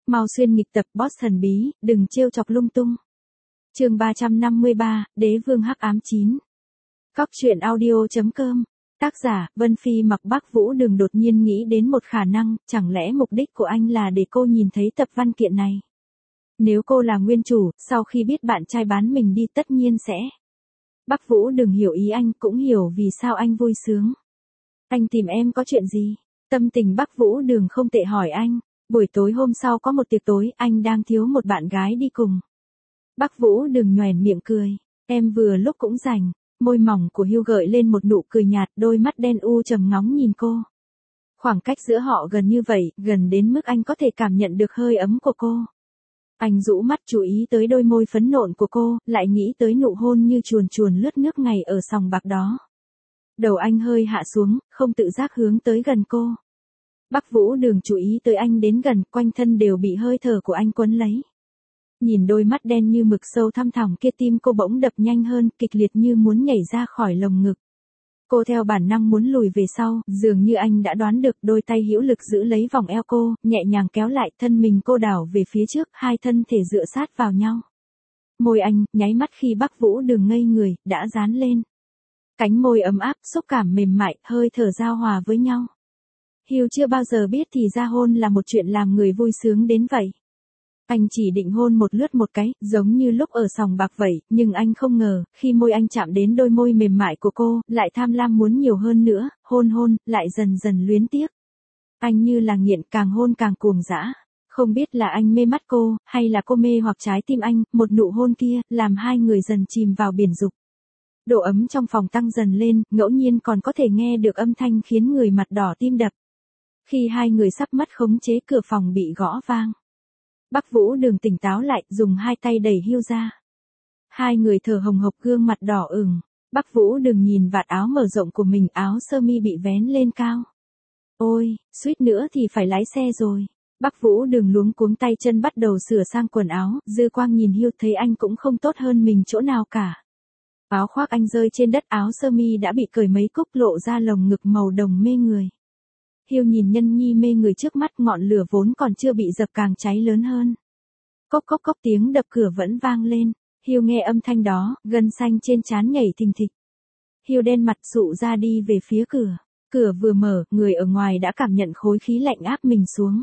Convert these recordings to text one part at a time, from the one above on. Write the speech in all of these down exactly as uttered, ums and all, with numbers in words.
Mau xuyên nghịch tập boss thần bí, đừng trêu chọc lung tung. Chương ba trăm năm mươi ba, Đế vương hắc ám chín. Cóc truyện audio chấm com. Tác giả, Vân Phi mặc Bắc Vũ Đường đột nhiên nghĩ đến một khả năng, chẳng lẽ mục đích của anh là để cô nhìn thấy tập văn kiện này? Nếu cô là nguyên chủ, sau khi biết bạn trai bán mình đi tất nhiên sẽ. Bắc Vũ Đường hiểu ý anh, cũng hiểu vì sao anh vui sướng. Anh tìm em có chuyện gì? Tâm tình Bắc Vũ Đường không tệ hỏi anh. Buổi tối hôm sau có một tiệc tối, anh đang thiếu một bạn gái đi cùng. Bắc Vũ Đường nhoẻn miệng cười. Em vừa lúc cũng rảnh. Môi mỏng của Hugh gợi lên một nụ cười nhạt, đôi mắt đen u trầm ngóng nhìn cô. Khoảng cách giữa họ gần như vậy, gần đến mức anh có thể cảm nhận được hơi ấm của cô. Anh rũ mắt chú ý tới đôi môi phấn nộn của cô, lại nghĩ tới nụ hôn như chuồn chuồn lướt nước ngày ở sòng bạc đó. Đầu anh hơi hạ xuống, không tự giác hướng tới gần cô. Bắc Vũ Đường chú ý tới anh đến gần, quanh thân đều bị hơi thở của anh quấn lấy. Nhìn đôi mắt đen như mực sâu thăm thẳm kia, tim cô bỗng đập nhanh hơn, kịch liệt như muốn nhảy ra khỏi lồng ngực. Cô theo bản năng muốn lùi về sau, dường như anh đã đoán được, đôi tay hữu lực giữ lấy vòng eo cô, nhẹ nhàng kéo lại, thân mình cô đảo về phía trước, hai thân thể dựa sát vào nhau. Môi anh, nháy mắt khi Bắc Vũ Đường ngây người, đã dán lên. Cánh môi ấm áp, xúc cảm mềm mại, hơi thở giao hòa với nhau. Hugh chưa bao giờ biết thì ra hôn là một chuyện làm người vui sướng đến vậy. Anh chỉ định hôn một lướt một cái, giống như lúc ở sòng bạc vậy, nhưng anh không ngờ, khi môi anh chạm đến đôi môi mềm mại của cô, lại tham lam muốn nhiều hơn nữa, hôn hôn, lại dần dần luyến tiếc. Anh như là nghiện, càng hôn càng cuồng dã. Không biết là anh mê mắt cô, hay là cô mê hoặc trái tim anh, một nụ hôn kia, làm hai người dần chìm vào biển dục. Độ ấm trong phòng tăng dần lên, ngẫu nhiên còn có thể nghe được âm thanh khiến người mặt đỏ tim đập. Khi hai người sắp mất khống chế, cửa phòng bị gõ vang. Bắc Vũ Đường tỉnh táo lại, dùng hai tay đẩy Hugh ra. Hai người thở hồng hộc, gương mặt đỏ ửng. Bắc Vũ Đường nhìn vạt áo mở rộng của mình, áo sơ mi bị vén lên cao. Ôi, suýt nữa thì phải lái xe rồi. Bắc Vũ Đường luống cuống tay chân bắt đầu sửa sang quần áo, dư quang nhìn Hugh thấy anh cũng không tốt hơn mình chỗ nào cả. Áo khoác anh rơi trên đất, áo sơ mi đã bị cởi mấy cúc, lộ ra lồng ngực màu đồng mê người. Hugh nhìn nhân nhi mê người trước mắt, ngọn lửa vốn còn chưa bị dập càng cháy lớn hơn. Cốc cốc cốc, tiếng đập cửa vẫn vang lên. Hugh nghe âm thanh đó, gân xanh trên trán nhảy thình thịch. Hugh đen mặt sụ ra đi về phía cửa. Cửa vừa mở, người ở ngoài đã cảm nhận khối khí lạnh áp mình xuống.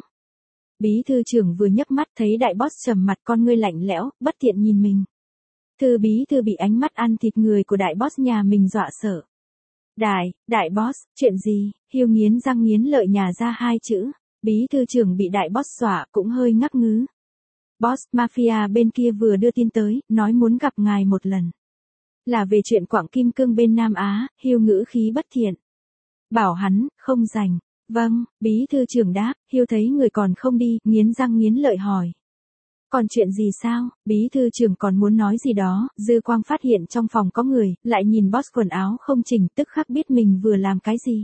Bí thư trưởng vừa nhấc mắt thấy đại boss trầm mặt, con ngươi lạnh lẽo, bất thiện nhìn mình. Thư bí thư bị ánh mắt ăn thịt người của đại boss nhà mình dọa sợ. Đại, đại boss, chuyện gì? Hugh nghiến răng nghiến lợi nhả ra hai chữ. Bí thư trưởng bị đại boss dọa cũng hơi ngắc ngứ. Boss, mafia bên kia vừa đưa tin tới, nói muốn gặp ngài một lần. Là về chuyện quặng kim cương bên Nam Á. Hugh ngữ khí bất thiện. Bảo hắn, không rảnh. Vâng, bí thư trưởng đáp. Hugh thấy người còn không đi, nghiến răng nghiến lợi hỏi. Còn chuyện gì sao? Bí thư trưởng còn muốn nói gì đó, dư quang phát hiện trong phòng có người, lại nhìn boss quần áo không chỉnh, tức khắc biết mình vừa làm cái gì.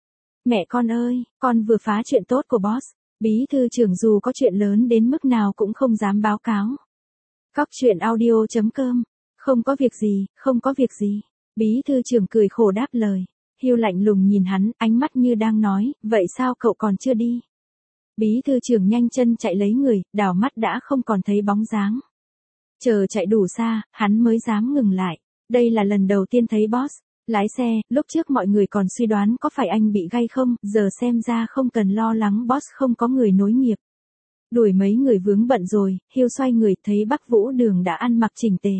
Mẹ con ơi, con vừa phá chuyện tốt của boss. Bí thư trưởng dù có chuyện lớn đến mức nào cũng không dám báo cáo. Cóc truyện audio chấm com. Không có việc gì, không có việc gì. Bí thư trưởng cười khổ đáp lời. Hugh lạnh lùng nhìn hắn, ánh mắt như đang nói, vậy sao cậu còn chưa đi? Bí thư trưởng nhanh chân chạy lấy người, đảo mắt đã không còn thấy bóng dáng. Chờ chạy đủ xa, hắn mới dám ngừng lại. Đây là lần đầu tiên thấy boss lái xe, lúc trước mọi người còn suy đoán có phải anh bị gay không, giờ xem ra không cần lo lắng, boss không có người nối nghiệp. Đuổi mấy người vướng bận rồi, Hugh xoay người thấy Bắc Vũ Đường đã ăn mặc chỉnh tề.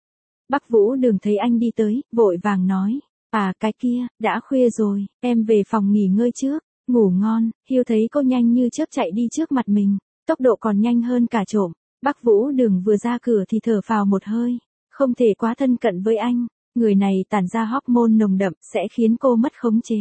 Bắc Vũ Đường thấy anh đi tới, vội vàng nói, à cái kia, đã khuya rồi, em về phòng nghỉ ngơi trước. Ngủ ngon. Hugh thấy cô nhanh như chớp chạy đi trước mặt mình, tốc độ còn nhanh hơn cả trộm. Bắc Vũ Đường vừa ra cửa thì thở phào một hơi, không thể quá thân cận với anh, người này tản ra hormone nồng đậm, sẽ khiến cô mất khống chế.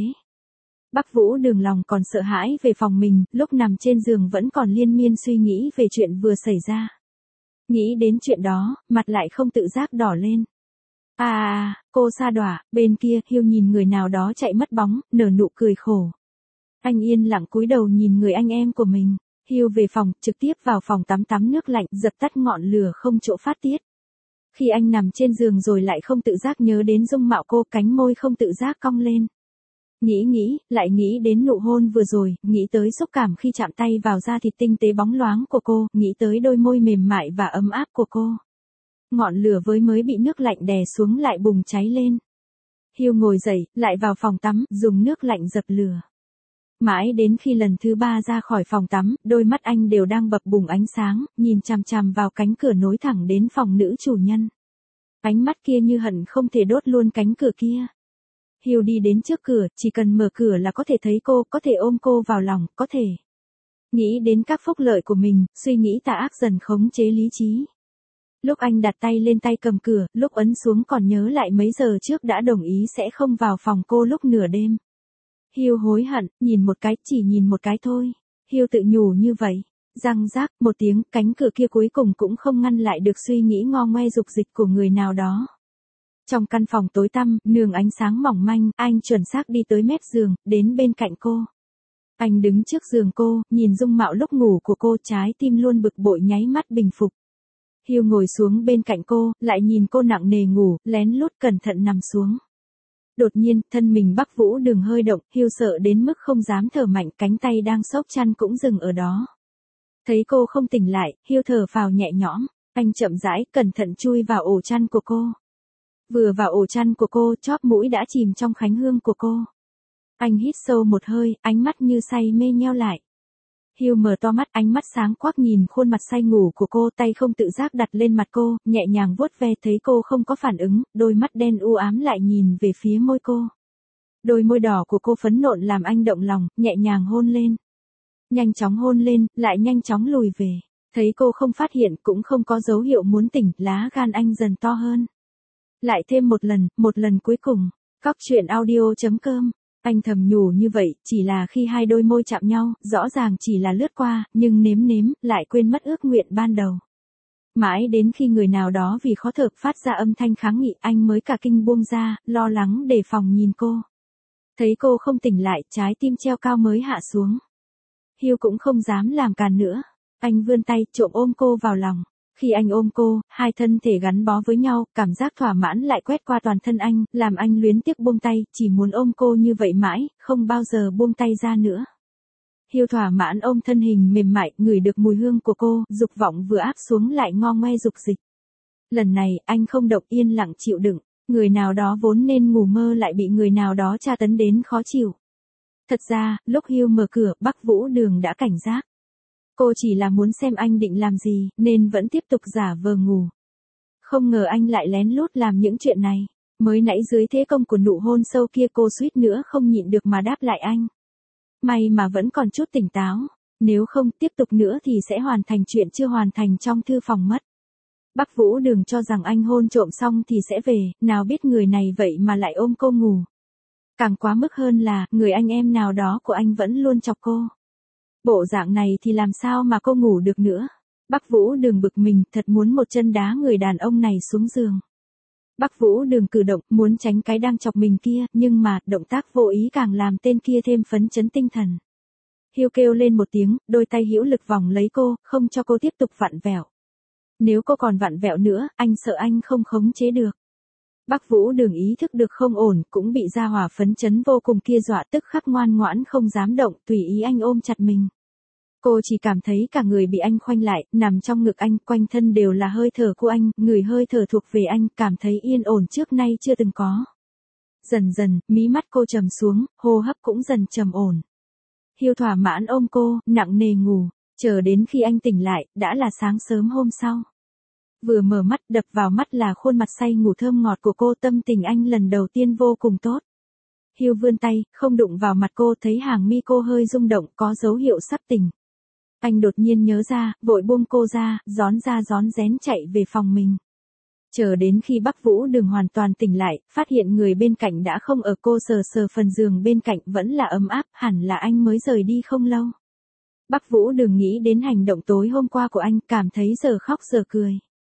Bắc Vũ Đường lòng còn sợ hãi về phòng mình, lúc nằm trên giường vẫn còn liên miên suy nghĩ về chuyện vừa xảy ra. Nghĩ đến chuyện đó, mặt lại không tự giác đỏ lên. À, à, cô sa đọa, bên kia, Hugh nhìn người nào đó chạy mất bóng, nở nụ cười khổ. Anh yên lặng cúi đầu nhìn người anh em của mình. Hugh về phòng, trực tiếp vào phòng tắm tắm nước lạnh, dập tắt ngọn lửa không chỗ phát tiết. Khi anh nằm trên giường rồi lại không tự giác nhớ đến dung mạo cô, cánh môi không tự giác cong lên. Nghĩ nghĩ, lại nghĩ đến nụ hôn vừa rồi, nghĩ tới xúc cảm khi chạm tay vào da thịt tinh tế bóng loáng của cô, nghĩ tới đôi môi mềm mại và ấm áp của cô. Ngọn lửa với mới bị nước lạnh đè xuống lại bùng cháy lên. Hiêu ngồi dậy, lại vào phòng tắm, dùng nước lạnh dập lửa. Mãi đến khi lần thứ ba ra khỏi phòng tắm, đôi mắt anh đều đang bập bùng ánh sáng, nhìn chằm chằm vào cánh cửa nối thẳng đến phòng nữ chủ nhân. Ánh mắt kia như hận không thể đốt luôn cánh cửa kia. Hiêu đi đến trước cửa, chỉ cần mở cửa là có thể thấy cô, có thể ôm cô vào lòng, có thể nghĩ đến các phúc lợi của mình, suy nghĩ tà ác dần khống chế lý trí. Lúc anh đặt tay lên tay cầm cửa, lúc ấn xuống còn nhớ lại mấy giờ trước đã đồng ý sẽ không vào phòng cô lúc nửa đêm. Hiêu hối hận, nhìn một cái, chỉ nhìn một cái thôi. Hiêu tự nhủ như vậy. Răng rác, một tiếng, cánh cửa kia cuối cùng cũng không ngăn lại được suy nghĩ ngo ngoe dục dịch của người nào đó. Trong căn phòng tối tăm, nương ánh sáng mỏng manh, anh chuẩn xác đi tới mép giường, đến bên cạnh cô. Anh đứng trước giường cô, nhìn dung mạo lúc ngủ của cô, trái tim luôn bực bội nháy mắt bình phục. Hiêu ngồi xuống bên cạnh cô, lại nhìn cô nặng nề ngủ, lén lút cẩn thận nằm xuống. Đột nhiên, thân mình Bắc Vũ Đường hơi động, Hiêu sợ đến mức không dám thở mạnh, cánh tay đang xốc chăn cũng dừng ở đó. Thấy cô không tỉnh lại, Hiêu thở phào nhẹ nhõm, anh chậm rãi, cẩn thận chui vào ổ chăn của cô. Vừa vào ổ chăn của cô, chóp mũi đã chìm trong khánh hương của cô. Anh hít sâu một hơi, ánh mắt như say mê nheo lại. Hiêu mở to mắt, ánh mắt sáng quắc nhìn khuôn mặt say ngủ của cô, tay không tự giác đặt lên mặt cô, nhẹ nhàng vuốt ve, thấy cô không có phản ứng, đôi mắt đen u ám lại nhìn về phía môi cô. Đôi môi đỏ của cô phấn nộn làm anh động lòng, nhẹ nhàng hôn lên. Nhanh chóng hôn lên, lại nhanh chóng lùi về. Thấy cô không phát hiện, cũng không có dấu hiệu muốn tỉnh, lá gan anh dần to hơn. Lại thêm một lần, một lần cuối cùng. Cóc truyện audio chấm com. Anh thầm nhủ như vậy, chỉ là khi hai đôi môi chạm nhau, rõ ràng chỉ là lướt qua, nhưng nếm nếm, lại quên mất ước nguyện ban đầu. Mãi đến khi người nào đó vì khó thở phát ra âm thanh kháng nghị, anh mới cả kinh buông ra, lo lắng đề phòng nhìn cô. Thấy cô không tỉnh lại, trái tim treo cao mới hạ xuống. Hiêu cũng không dám làm càn nữa. Anh vươn tay, trộm ôm cô vào lòng. Khi anh ôm cô, hai thân thể gắn bó với nhau, cảm giác thỏa mãn lại quét qua toàn thân anh, làm anh luyến tiếc buông tay, chỉ muốn ôm cô như vậy mãi, không bao giờ buông tay ra nữa. Hiêu thỏa mãn ôm thân hình mềm mại, ngửi được mùi hương của cô, dục vọng vừa áp xuống lại ngo ngoe dục dịch. Lần này, anh không động, yên lặng chịu đựng, người nào đó vốn nên ngủ mơ lại bị người nào đó tra tấn đến khó chịu. Thật ra, lúc Hiêu mở cửa, Bắc Vũ Đường đã cảnh giác. Cô chỉ là muốn xem anh định làm gì, nên vẫn tiếp tục giả vờ ngủ. Không ngờ anh lại lén lút làm những chuyện này. Mới nãy dưới thế công của nụ hôn sâu kia cô suýt nữa không nhịn được mà đáp lại anh. May mà vẫn còn chút tỉnh táo. Nếu không tiếp tục nữa thì sẽ hoàn thành chuyện chưa hoàn thành trong thư phòng mất. Bắc Vũ Đường cho rằng anh hôn trộm xong thì sẽ về, nào biết người này vậy mà lại ôm cô ngủ. Càng quá mức hơn là, người anh em nào đó của anh vẫn luôn chọc cô. Bộ dạng này thì làm sao mà cô ngủ được nữa. Bắc Vũ Đường bực mình, thật muốn một chân đá người đàn ông này xuống giường. Bắc Vũ Đường cử động, muốn tránh cái đang chọc mình kia, nhưng mà, động tác vô ý càng làm tên kia thêm phấn chấn tinh thần. Hiêu kêu lên một tiếng, đôi tay hữu lực vòng lấy cô, không cho cô tiếp tục vặn vẹo. Nếu cô còn vặn vẹo nữa, anh sợ anh không khống chế được. Bắc Vũ Đường ý thức được không ổn, cũng bị gia hỏa phấn chấn vô cùng kia dọa tức khắc ngoan ngoãn không dám động, tùy ý anh ôm chặt mình. Cô chỉ cảm thấy cả người bị anh khoanh lại, nằm trong ngực anh, quanh thân đều là hơi thở của anh, người hơi thở thuộc về anh, cảm thấy yên ổn trước nay chưa từng có. Dần dần, mí mắt cô trầm xuống, hô hấp cũng dần trầm ổn. Hiêu thỏa mãn ôm cô, nặng nề ngủ, chờ đến khi anh tỉnh lại, đã là sáng sớm hôm sau. Vừa mở mắt, đập vào mắt là khuôn mặt say ngủ thơm ngọt của cô, tâm tình anh lần đầu tiên vô cùng tốt. Hiêu vươn tay, không đụng vào mặt cô, thấy hàng mi cô hơi rung động, có dấu hiệu sắp tỉnh. Anh đột nhiên nhớ ra, vội buông cô ra, rón ra rón rén chạy về phòng mình. Chờ đến khi Bắc Vũ Đường hoàn toàn tỉnh lại, phát hiện người bên cạnh đã không ở, cô sờ sờ phần giường bên cạnh vẫn là ấm áp, hẳn là anh mới rời đi không lâu. Bắc Vũ Đường nghĩ đến hành động tối hôm qua của anh, cảm thấy giờ khóc giờ cười.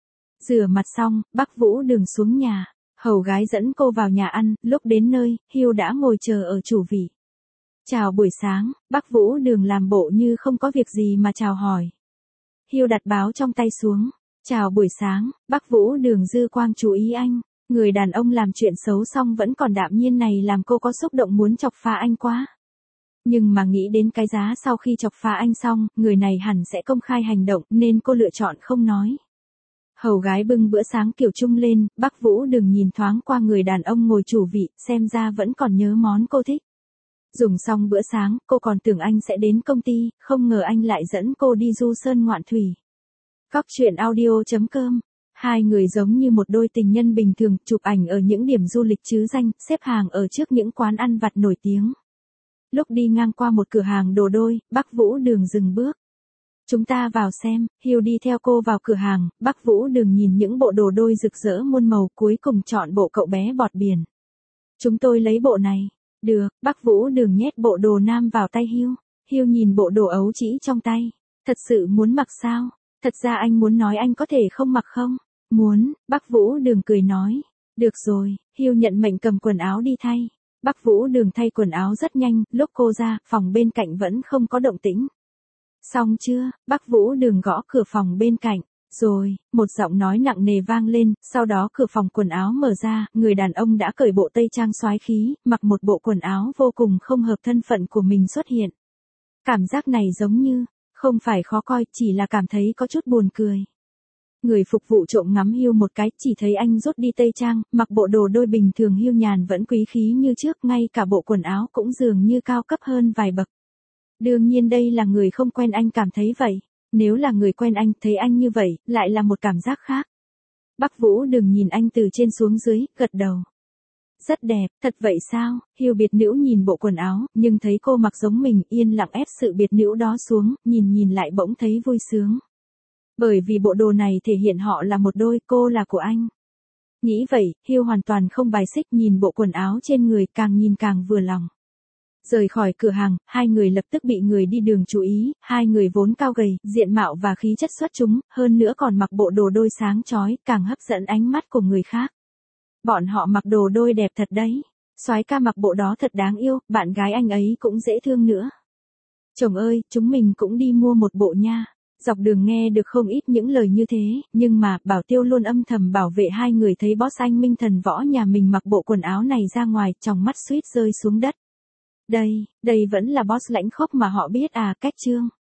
Rửa mặt xong, Bắc Vũ Đường xuống nhà, hầu gái dẫn cô vào nhà ăn, lúc đến nơi, Hiêu đã ngồi chờ ở chủ vị. Chào buổi sáng, Bắc Vũ Đường làm bộ như không có việc gì mà chào hỏi. Hiêu đặt báo trong tay xuống. Chào buổi sáng, Bắc Vũ Đường dư quang chú ý anh. Người đàn ông làm chuyện xấu xong vẫn còn đạm nhiên này làm cô có xúc động muốn chọc phá anh quá. Nhưng mà nghĩ đến cái giá sau khi chọc phá anh xong, người này hẳn sẽ công khai hành động nên cô lựa chọn không nói. Hầu gái bưng bữa sáng kiểu chung lên, Bắc Vũ Đường nhìn thoáng qua người đàn ông ngồi chủ vị, xem ra vẫn còn nhớ món cô thích. Dùng xong bữa sáng, cô còn tưởng anh sẽ đến công ty, không ngờ anh lại dẫn cô đi du sơn ngoạn thủy. Cóc truyện audio chấm com. Hai người giống như một đôi tình nhân bình thường, chụp ảnh ở những điểm du lịch trứ danh, xếp hàng ở trước những quán ăn vặt nổi tiếng. Lúc đi ngang qua một cửa hàng đồ đôi, Bắc Vũ Đường dừng bước. Chúng ta vào xem, Hiêu đi theo cô vào cửa hàng, Bắc Vũ Đường nhìn những bộ đồ đôi rực rỡ muôn màu cuối cùng chọn bộ cậu bé bọt biển. Chúng tôi lấy bộ này. Được, Bắc Vũ Đường nhét bộ đồ nam vào tay Hiêu. Hiêu nhìn bộ đồ ấu trĩ trong tay. Thật sự muốn mặc sao? Thật ra anh muốn nói anh có thể không mặc không? Muốn, Bắc Vũ Đường cười nói. Được rồi, Hiêu nhận mệnh cầm quần áo đi thay. Bắc Vũ Đường thay quần áo rất nhanh, lúc cô ra, phòng bên cạnh vẫn không có động tĩnh. Xong chưa? Bắc Vũ Đường gõ cửa phòng bên cạnh. Rồi, một giọng nói nặng nề vang lên, sau đó cửa phòng quần áo mở ra, người đàn ông đã cởi bộ tây trang soái khí, mặc một bộ quần áo vô cùng không hợp thân phận của mình xuất hiện. Cảm giác này giống như, không phải khó coi, chỉ là cảm thấy có chút buồn cười. Người phục vụ trộm ngắm Hiêu một cái, chỉ thấy anh rút đi tây trang, mặc bộ đồ đôi bình thường Hiêu nhàn vẫn quý khí như trước, ngay cả bộ quần áo cũng dường như cao cấp hơn vài bậc. Đương nhiên đây là người không quen anh cảm thấy vậy. Nếu là người quen anh, thấy anh như vậy, lại là một cảm giác khác. Bắc Vũ Đường nhìn anh từ trên xuống dưới, gật đầu. Rất đẹp, thật vậy sao? Hiêu biệt nữ nhìn bộ quần áo, nhưng thấy cô mặc giống mình, yên lặng ép sự biệt nữ đó xuống, nhìn nhìn lại bỗng thấy vui sướng. Bởi vì bộ đồ này thể hiện họ là một đôi, cô là của anh. Nghĩ vậy, Hiêu hoàn toàn không bài xích nhìn bộ quần áo trên người, càng nhìn càng vừa lòng. Rời khỏi cửa hàng, hai người lập tức bị người đi đường chú ý, hai người vốn cao gầy, diện mạo và khí chất xuất chúng, hơn nữa còn mặc bộ đồ đôi sáng chói, càng hấp dẫn ánh mắt của người khác. Bọn họ mặc đồ đôi đẹp thật đấy. Soái ca mặc bộ đó thật đáng yêu, bạn gái anh ấy cũng dễ thương nữa. Chồng ơi, chúng mình cũng đi mua một bộ nha. Dọc đường nghe được không ít những lời như thế, nhưng mà Bảo Tiêu luôn âm thầm bảo vệ hai người, thấy boss anh Minh Thần Võ nhà mình mặc bộ quần áo này ra ngoài, tròng mắt suýt rơi xuống đất. Đây, đây vẫn là boss lãnh khốc mà họ biết à, cách trương.